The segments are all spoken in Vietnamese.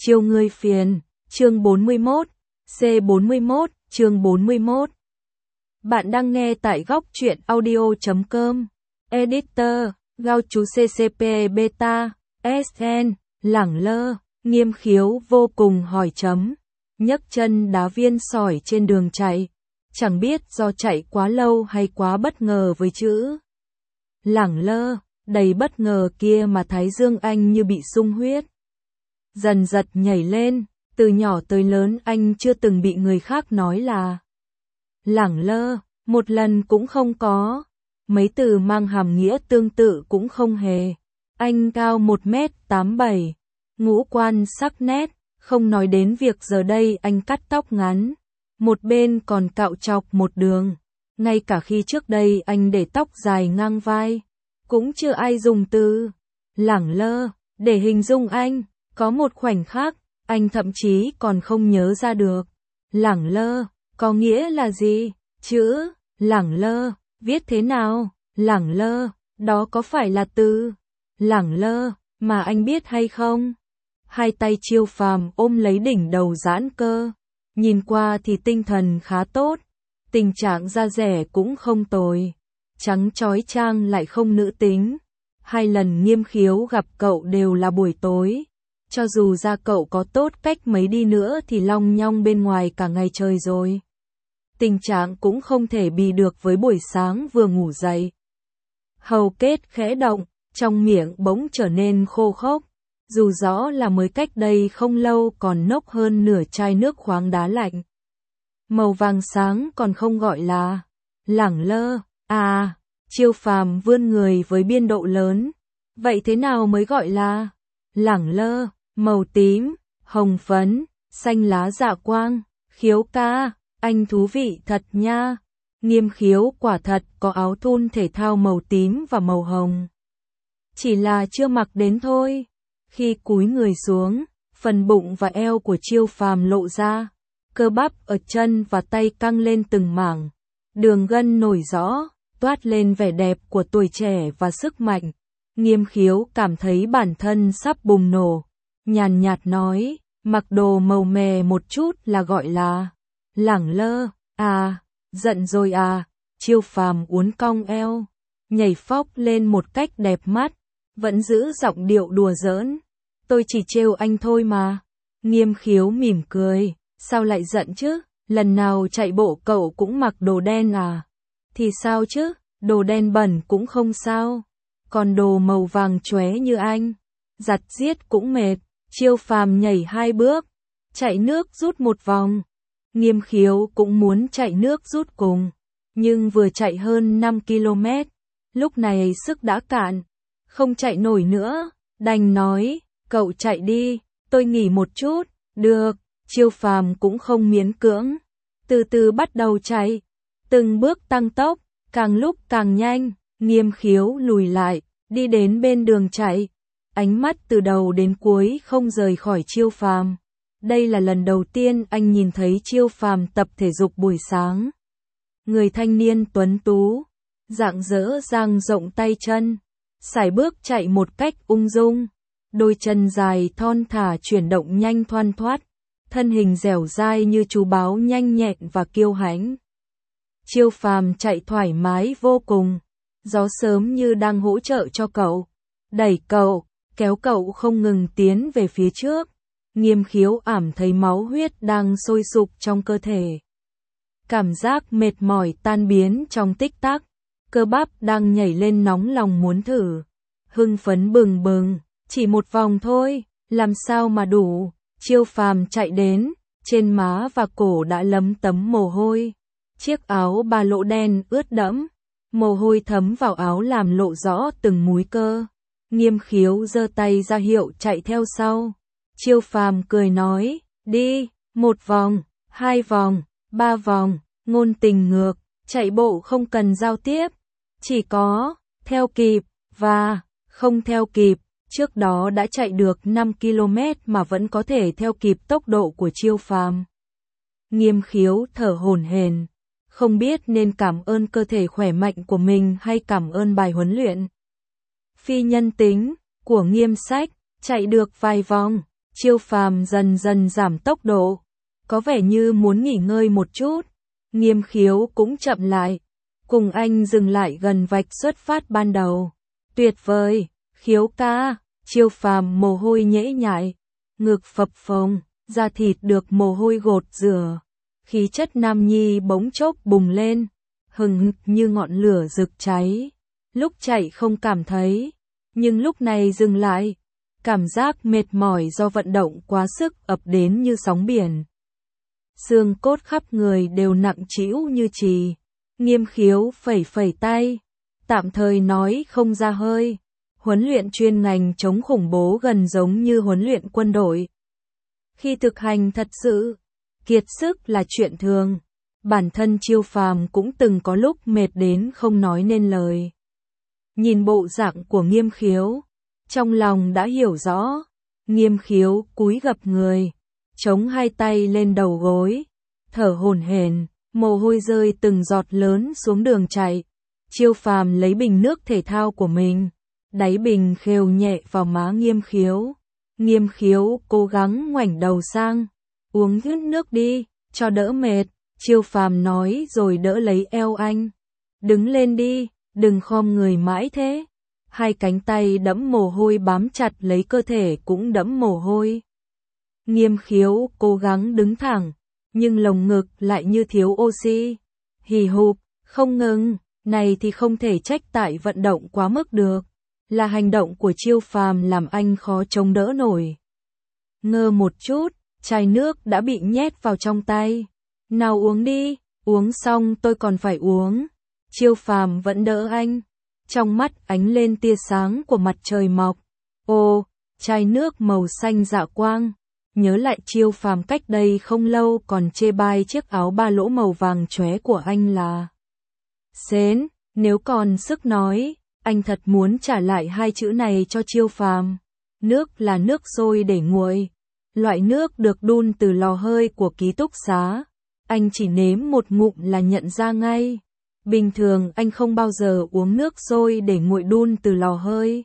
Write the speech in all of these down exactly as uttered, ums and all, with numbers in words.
Chiêu ngươi phiền, chương bốn mươi mốt, C bốn mươi mốt, chương bốn mươi mốt. Bạn đang nghe tại góc truyện audio chấm com. Editor, Gao chú xê xê pê Beta, ét en, lẳng lơ, Nghiêm Khiếu vô cùng hỏi chấm. Nhấc chân đá viên sỏi trên đường chạy. Chẳng biết do chạy quá lâu hay quá bất ngờ với chữ lẳng lơ, đầy bất ngờ kia mà Thái Dương anh như bị sung huyết. Dần giật nhảy lên, từ nhỏ tới lớn anh chưa từng bị người khác nói là lẳng lơ, một lần cũng không có. Mấy từ mang hàm nghĩa tương tự cũng không hề. Anh cao một mét tám bảy, ngũ quan sắc nét, không nói đến việc giờ đây anh cắt tóc ngắn, một bên còn cạo chọc một đường. Ngay cả khi trước đây anh để tóc dài ngang vai, cũng chưa ai dùng từ lẳng lơ để hình dung anh. Có một khoảnh khắc, anh thậm chí còn không nhớ ra được lẳng lơ có nghĩa là gì. Chữ lẳng lơ viết thế nào? Lẳng lơ, đó có phải là từ lẳng lơ mà anh biết hay không? Hai tay Chiêu Phàm ôm lấy đỉnh đầu giãn cơ, nhìn qua thì tinh thần khá tốt, tình trạng da dẻ cũng không tồi, trắng chói chang lại không nữ tính. Hai lần Nghiêm Khiếu gặp cậu đều là buổi tối, cho dù da cậu có tốt cách mấy đi nữa thì long nhong bên ngoài cả ngày trời rồi. Tình trạng cũng không thể bì được với buổi sáng vừa ngủ dậy. Hầu kết khẽ động, trong miệng bỗng trở nên khô khốc, dù rõ là mới cách đây không lâu còn nốc hơn nửa chai nước khoáng đá lạnh. Màu vàng sáng còn không gọi là lẳng lơ, à, Chiêu Phàm vươn người với biên độ lớn. Vậy thế nào mới gọi là lẳng lơ? Màu tím, hồng phấn, xanh lá dạ quang. Khiếu ca, anh thú vị thật nha. Nghiêm Khiếu quả thật có áo thun thể thao màu tím và màu hồng, chỉ là chưa mặc đến thôi. Khi cúi người xuống, phần bụng và eo của Chiêu Phàm lộ ra, cơ bắp ở chân và tay căng lên từng mảng, đường gân nổi rõ, toát lên vẻ đẹp của tuổi trẻ và sức mạnh. Nghiêm Khiếu cảm thấy bản thân sắp bùng nổ, nhàn nhạt nói, mặc đồ màu mè một chút là gọi là lẳng lơ, à, giận rồi à. Chiêu Phàm uốn cong eo, nhảy phóc lên một cách đẹp mắt, vẫn giữ giọng điệu đùa giỡn. Tôi chỉ trêu anh thôi mà. Nghiêm Khiếu mỉm cười, sao lại giận chứ, lần nào chạy bộ cậu cũng mặc đồ đen à? Thì sao chứ, đồ đen bẩn cũng không sao, còn đồ màu vàng chóe như anh, giặt giết cũng mệt. Chiêu Phàm nhảy hai bước, chạy nước rút một vòng. Nghiêm Khiếu cũng muốn chạy nước rút cùng, nhưng vừa chạy hơn năm ki lô mét, lúc này sức đã cạn, không chạy nổi nữa, đành nói, cậu chạy đi, tôi nghỉ một chút. Được. Chiêu Phàm cũng không miễn cưỡng, từ từ bắt đầu chạy, từng bước tăng tốc, càng lúc càng nhanh. Nghiêm Khiếu lùi lại, đi đến bên đường chạy, ánh mắt từ đầu đến cuối không rời khỏi Chiêu Phàm. Đây là lần đầu tiên anh nhìn thấy Chiêu Phàm tập thể dục buổi sáng. Người thanh niên tuấn tú, rạng rỡ dang rộng tay chân, sải bước chạy một cách ung dung, đôi chân dài thon thả chuyển động nhanh thoăn thoắt, thân hình dẻo dai như chú báo nhanh nhẹn và kiêu hãnh. Chiêu Phàm chạy thoải mái vô cùng, gió sớm như đang hỗ trợ cho cậu, đẩy cậu, kéo cậu không ngừng tiến về phía trước. Nghiêm Khiếu ảm thấy máu huyết đang sôi sục trong cơ thể, cảm giác mệt mỏi tan biến trong tích tắc, cơ bắp đang nhảy lên nóng lòng muốn thử, hưng phấn bừng bừng. Chỉ một vòng thôi, làm sao mà đủ. Chiêu Phàm chạy đến, trên má và cổ đã lấm tấm mồ hôi, chiếc áo ba lỗ đen ướt đẫm, mồ hôi thấm vào áo làm lộ rõ từng múi cơ. Nghiêm Khiếu giơ tay ra hiệu chạy theo sau. Chiêu Phàm cười nói, đi, một vòng, hai vòng, ba vòng, ngôn tình ngược, chạy bộ không cần giao tiếp, chỉ có theo kịp và không theo kịp. Trước đó đã chạy được năm ki lô mét mà vẫn có thể theo kịp tốc độ của Chiêu Phàm. Nghiêm Khiếu thở hổn hển, không biết nên cảm ơn cơ thể khỏe mạnh của mình hay cảm ơn bài huấn luyện phi nhân tính của Nghiêm Sách. Chạy được vài vòng, Chiêu Phàm dần dần giảm tốc độ, có vẻ như muốn nghỉ ngơi một chút. Nghiêm Khiếu cũng chậm lại, cùng anh dừng lại gần vạch xuất phát ban đầu. Tuyệt vời, Khiếu ca. Chiêu Phàm mồ hôi nhễ nhại, ngực phập phồng, da thịt được mồ hôi gột rửa. Khí chất nam nhi bỗng chốc bùng lên, hừng hực như ngọn lửa rực cháy. Lúc chạy không cảm thấy, nhưng lúc này dừng lại, cảm giác mệt mỏi do vận động quá sức ập đến như sóng biển. Xương cốt khắp người đều nặng trĩu như chì. Nghiêm Khiếu phẩy phẩy tay, tạm thời nói không ra hơi. Huấn luyện chuyên ngành chống khủng bố gần giống như huấn luyện quân đội. Khi thực hành thật sự, kiệt sức là chuyện thường. Bản thân Chiêu Phàm cũng từng có lúc mệt đến không nói nên lời. Nhìn bộ dạng của Nghiêm Khiếu, trong lòng đã hiểu rõ. Nghiêm Khiếu cúi gập người, chống hai tay lên đầu gối, thở hổn hển, mồ hôi rơi từng giọt lớn xuống đường chạy. Chiêu Phàm lấy bình nước thể thao của mình, đáy bình khều nhẹ vào má Nghiêm Khiếu. Nghiêm Khiếu cố gắng ngoảnh đầu sang, uống hết nước đi, cho đỡ mệt. Chiêu Phàm nói rồi đỡ lấy eo anh. Đứng lên đi, đừng khom người mãi thế. Hai cánh tay đẫm mồ hôi bám chặt lấy cơ thể cũng đẫm mồ hôi. Nghiêm Khiếu cố gắng đứng thẳng, nhưng lồng ngực lại như thiếu oxy. Hì hụp, không ngừng, này thì không thể trách tại vận động quá mức được. Là hành động của Chiêu Phàm làm anh khó chống đỡ nổi. Ngơ một chút, chai nước đã bị nhét vào trong tay. Nào uống đi, uống xong tôi còn phải uống. Chiêu Phàm vẫn đỡ anh. Trong mắt ánh lên tia sáng của mặt trời mọc. Ồ, chai nước màu xanh dạ quang. Nhớ lại Chiêu Phàm cách đây không lâu còn chê bai chiếc áo ba lỗ màu vàng chóe của anh là xến. Nếu còn sức nói, anh thật muốn trả lại hai chữ này cho Chiêu Phàm. Nước là nước sôi để nguội. Loại nước được đun từ lò hơi của ký túc xá. Anh chỉ nếm một ngụm là nhận ra ngay. Bình thường anh không bao giờ uống nước sôi để nguội đun từ lò hơi.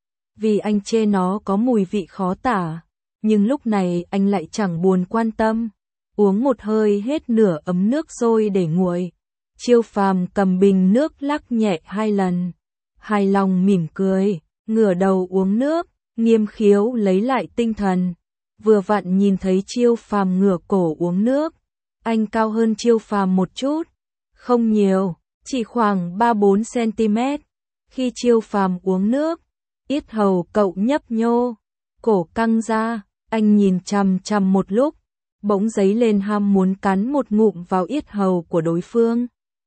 Vì anh chê nó có mùi vị khó tả. Nhưng lúc này anh lại chẳng buồn quan tâm. Uống một hơi hết nửa ấm nước sôi để nguội. Chiêu Phàm cầm bình nước lắc nhẹ hai lần. Hài lòng mỉm cười, ngửa đầu uống nước. Nghiêm Khiếu lấy lại tinh thần. Vừa vặn nhìn thấy Chiêu Phàm ngửa cổ uống nước. Anh cao hơn Chiêu Phàm một chút. Không nhiều, chỉ khoảng ba bốn xăng-ti-mét. Khi Chiêu Phàm uống nước, yết hầu cậu nhấp nhô, cổ căng ra, anh nhìn chằm chằm một lúc, bỗng dấy lên ham muốn cắn một ngụm vào yết hầu của đối phương.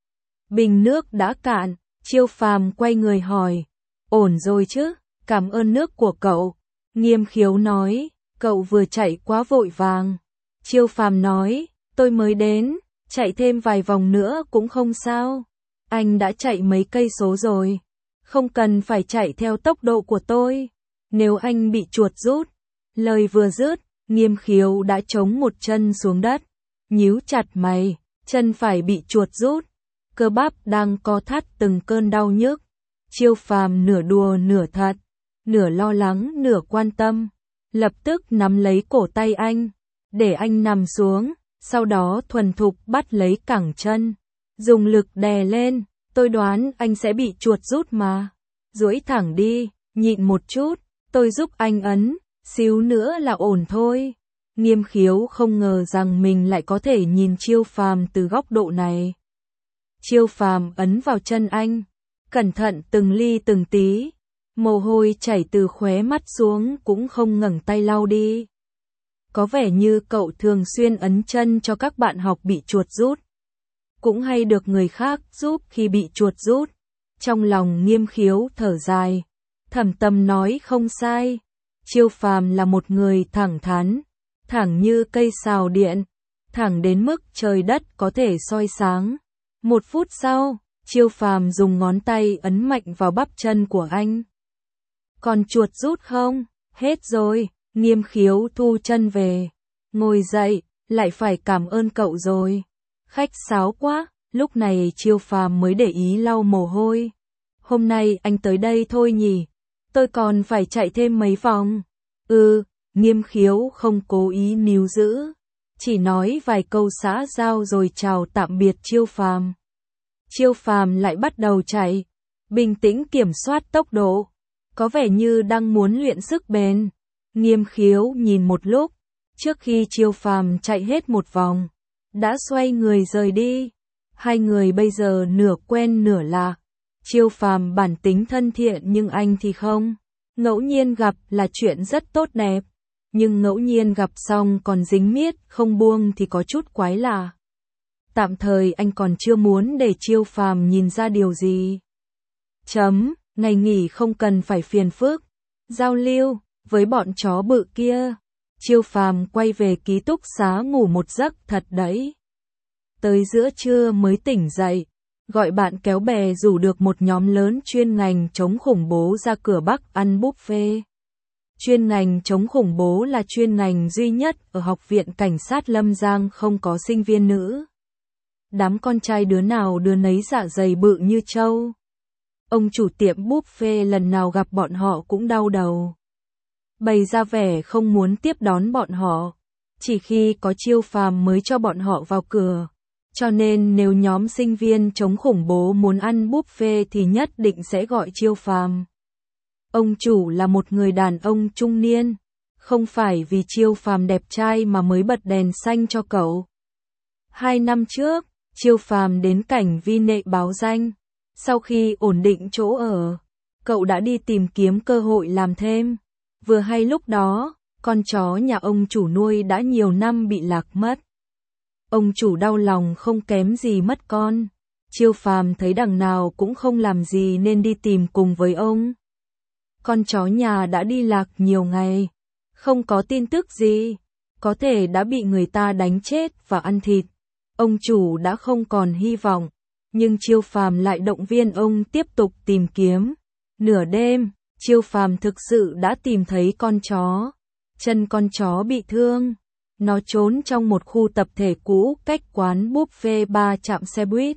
Bình nước đã cạn, Chiêu Phàm quay người hỏi, ổn rồi chứ, cảm ơn nước của cậu. Nghiêm Khiếu nói, cậu vừa chạy quá vội vàng. Chiêu Phàm nói, tôi mới đến, chạy thêm vài vòng nữa cũng không sao. Anh đã chạy mấy cây số rồi, không cần phải chạy theo tốc độ của tôi. Nếu anh bị chuột rút, lời vừa dứt, Nghiêm Khiếu đã chống một chân xuống đất, nhíu chặt mày, chân phải bị chuột rút, cơ bắp đang co thắt từng cơn đau nhức. Chiêu Phàm nửa đùa nửa thật, nửa lo lắng nửa quan tâm, lập tức nắm lấy cổ tay anh, để anh nằm xuống, sau đó thuần thục bắt lấy cẳng chân, dùng lực đè lên. Tôi đoán anh sẽ bị chuột rút mà. Duỗi thẳng đi, nhịn một chút, tôi giúp anh ấn, xíu nữa là ổn thôi. Nghiêm Khiếu không ngờ rằng mình lại có thể nhìn Chiêu Phàm từ góc độ này. Chiêu Phàm ấn vào chân anh, cẩn thận từng ly từng tí, mồ hôi chảy từ khóe mắt xuống cũng không ngẩng tay lau đi. Có vẻ như cậu thường xuyên ấn chân cho các bạn học bị chuột rút. Cũng hay được người khác giúp khi bị chuột rút. Trong lòng Nghiêm Khiếu thở dài, thầm tâm nói không sai. Chiêu Phàm là một người thẳng thắn, thẳng như cây sào điện, thẳng đến mức trời đất có thể soi sáng. Một phút sau, Chiêu Phàm dùng ngón tay ấn mạnh vào bắp chân của anh. Còn chuột rút không? Hết rồi. Nghiêm Khiếu thu chân về, ngồi dậy, lại phải cảm ơn cậu rồi. Khách sáo quá. Lúc này Chiêu Phàm mới để ý lau mồ hôi. Hôm nay anh tới đây thôi nhỉ? Tôi còn phải chạy thêm mấy vòng. Ừ, Nghiêm Khiếu không cố ý níu giữ, chỉ nói vài câu xã giao rồi chào tạm biệt Chiêu Phàm. Chiêu Phàm lại bắt đầu chạy, bình tĩnh kiểm soát tốc độ, có vẻ như đang muốn luyện sức bền. Nghiêm Khiếu nhìn một lúc, trước khi Chiêu Phàm chạy hết một vòng, đã xoay người rời đi. Hai người bây giờ nửa quen nửa lạ. Chiêu Phàm bản tính thân thiện nhưng anh thì không. Ngẫu nhiên gặp là chuyện rất tốt đẹp, nhưng ngẫu nhiên gặp xong còn dính miết không buông thì có chút quái lạ. Tạm thời anh còn chưa muốn để Chiêu Phàm nhìn ra điều gì. Chấm, ngày nghỉ không cần phải phiền phức giao lưu với bọn chó bự kia. Chiêu Phàm quay về ký túc xá ngủ một giấc thật đấy. Tới giữa trưa mới tỉnh dậy, gọi bạn kéo bè rủ được một nhóm lớn chuyên ngành chống khủng bố ra cửa Bắc ăn buffet. Chuyên ngành chống khủng bố là chuyên ngành duy nhất ở Học viện Cảnh sát Lâm Giang không có sinh viên nữ. Đám con trai đứa nào đứa nấy dạ dày bự như trâu. Ông chủ tiệm buffet lần nào gặp bọn họ cũng đau đầu, bày ra vẻ không muốn tiếp đón bọn họ, chỉ khi có Chiêu Phàm mới cho bọn họ vào cửa. Cho nên nếu nhóm sinh viên chống khủng bố muốn ăn buffet thì nhất định sẽ gọi Chiêu Phàm. Ông chủ là một người đàn ông trung niên, không phải vì Chiêu Phàm đẹp trai mà mới bật đèn xanh cho cậu. Hai năm trước, Chiêu Phàm đến Cảnh Vi Nệ báo danh. Sau khi ổn định chỗ ở, cậu đã đi tìm kiếm cơ hội làm thêm. Vừa hay lúc đó, con chó nhà ông chủ nuôi đã nhiều năm bị lạc mất. Ông chủ đau lòng không kém gì mất con. Chiêu Phàm thấy đằng nào cũng không làm gì nên đi tìm cùng với ông. Con chó nhà đã đi lạc nhiều ngày, không có tin tức gì, có thể đã bị người ta đánh chết và ăn thịt. Ông chủ đã không còn hy vọng, nhưng Chiêu Phàm lại động viên ông tiếp tục tìm kiếm. Nửa đêm, Chiêu Phàm thực sự đã tìm thấy con chó. Chân con chó bị thương, nó trốn trong một khu tập thể cũ cách quán buffet ba trạm xe buýt.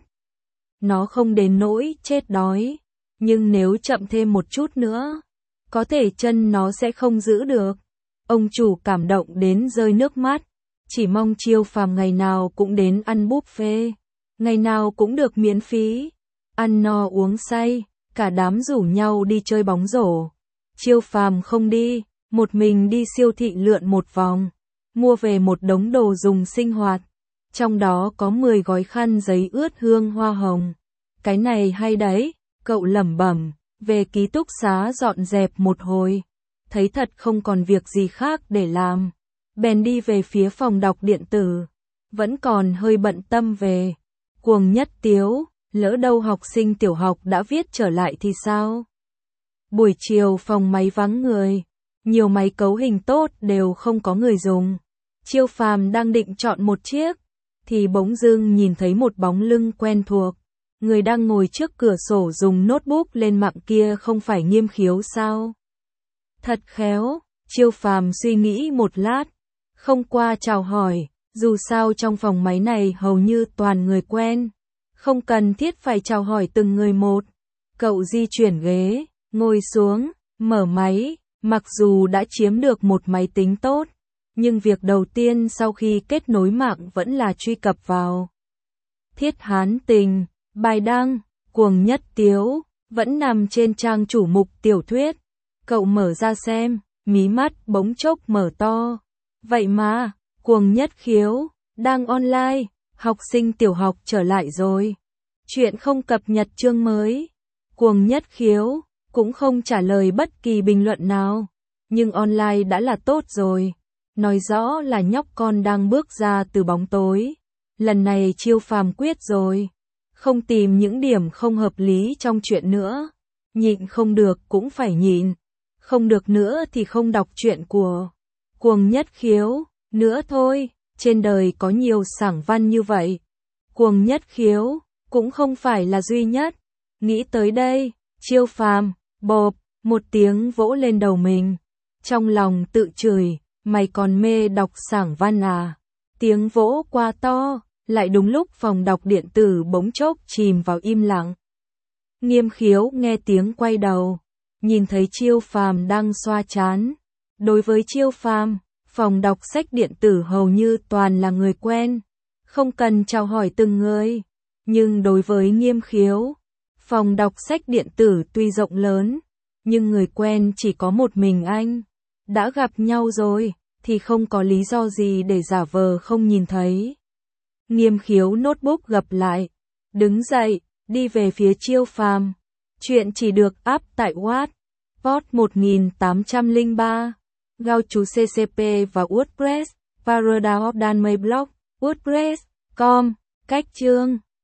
Nó không đến nỗi chết đói, nhưng nếu chậm thêm một chút nữa, có thể chân nó sẽ không giữ được. Ông chủ cảm động đến rơi nước mắt, chỉ mong Chiêu Phàm ngày nào cũng đến ăn buffet, ngày nào cũng được miễn phí, ăn no uống say, cả đám rủ nhau đi chơi bóng rổ. Chiêu Phàm không đi, một mình đi siêu thị lượn một vòng, mua về một đống đồ dùng sinh hoạt, trong đó có mười gói khăn giấy ướt hương hoa hồng. Cái này hay đấy, cậu lẩm bẩm, về ký túc xá dọn dẹp một hồi, thấy thật không còn việc gì khác để làm, bèn đi về phía phòng đọc điện tử, vẫn còn hơi bận tâm về Cuồng Nhất Tiếu, lỡ đâu học sinh tiểu học đã viết trở lại thì sao? Buổi chiều phòng máy vắng người, nhiều máy cấu hình tốt đều không có người dùng. Chiêu Phàm đang định chọn một chiếc, thì bỗng dưng nhìn thấy một bóng lưng quen thuộc. Người đang ngồi trước cửa sổ dùng notebook lên mạng kia không phải Nghiêm Khiếu sao? Thật khéo, Chiêu Phàm suy nghĩ một lát, không qua chào hỏi, dù sao trong phòng máy này hầu như toàn người quen, không cần thiết phải chào hỏi từng người một. Cậu di chuyển ghế, ngồi xuống, mở máy, mặc dù đã chiếm được một máy tính tốt, nhưng việc đầu tiên sau khi kết nối mạng vẫn là truy cập vào Thiết Hán Tình. Bài đăng, Cuồng Nhất Tiếu, vẫn nằm trên trang chủ mục tiểu thuyết. Cậu mở ra xem, mí mắt bỗng chốc mở to. Vậy mà, Cuồng Nhất Khiếu, đang online, học sinh tiểu học trở lại rồi. Chuyện không cập nhật chương mới. Cuồng Nhất Khiếu, cũng không trả lời bất kỳ bình luận nào. Nhưng online đã là tốt rồi. Nói rõ là nhóc con đang bước ra từ bóng tối. Lần này Chiêu Phàm quyết rồi. Không tìm những điểm không hợp lý trong chuyện nữa. Nhịn không được cũng phải nhịn. Không được nữa thì không đọc chuyện của Cuồng Nhất Khiếu nữa thôi. Trên đời có nhiều sảng văn như vậy. Cuồng Nhất Khiếu cũng không phải là duy nhất. Nghĩ tới đây, Chiêu Phàm bộp một tiếng vỗ lên đầu mình. Trong lòng tự chửi, mày còn mê đọc sảng văn à? Tiếng vỗ qua to. Lại đúng lúc phòng đọc điện tử bỗng chốc chìm vào im lặng. Nghiêm Khiếu nghe tiếng quay đầu, nhìn thấy Chiêu Phàm đang xoa trán, Đối với Chiêu Phàm, phòng đọc sách điện tử hầu như toàn là người quen, không cần chào hỏi từng người. Nhưng đối với Nghiêm Khiếu, phòng đọc sách điện tử tuy rộng lớn, nhưng người quen chỉ có một mình anh. Đã gặp nhau rồi, thì không có lý do gì để giả vờ không nhìn thấy. Nghiêm Khiếu notebook gập lại, đứng dậy, đi về phía Chiêu Phàm. Chuyện chỉ được up tại Wattpad một nghìn tám trăm lẻ ba, Gao chú xê xê pê và WordPress, Paradise of Dan May Blog, WordPress chấm com, cách chương.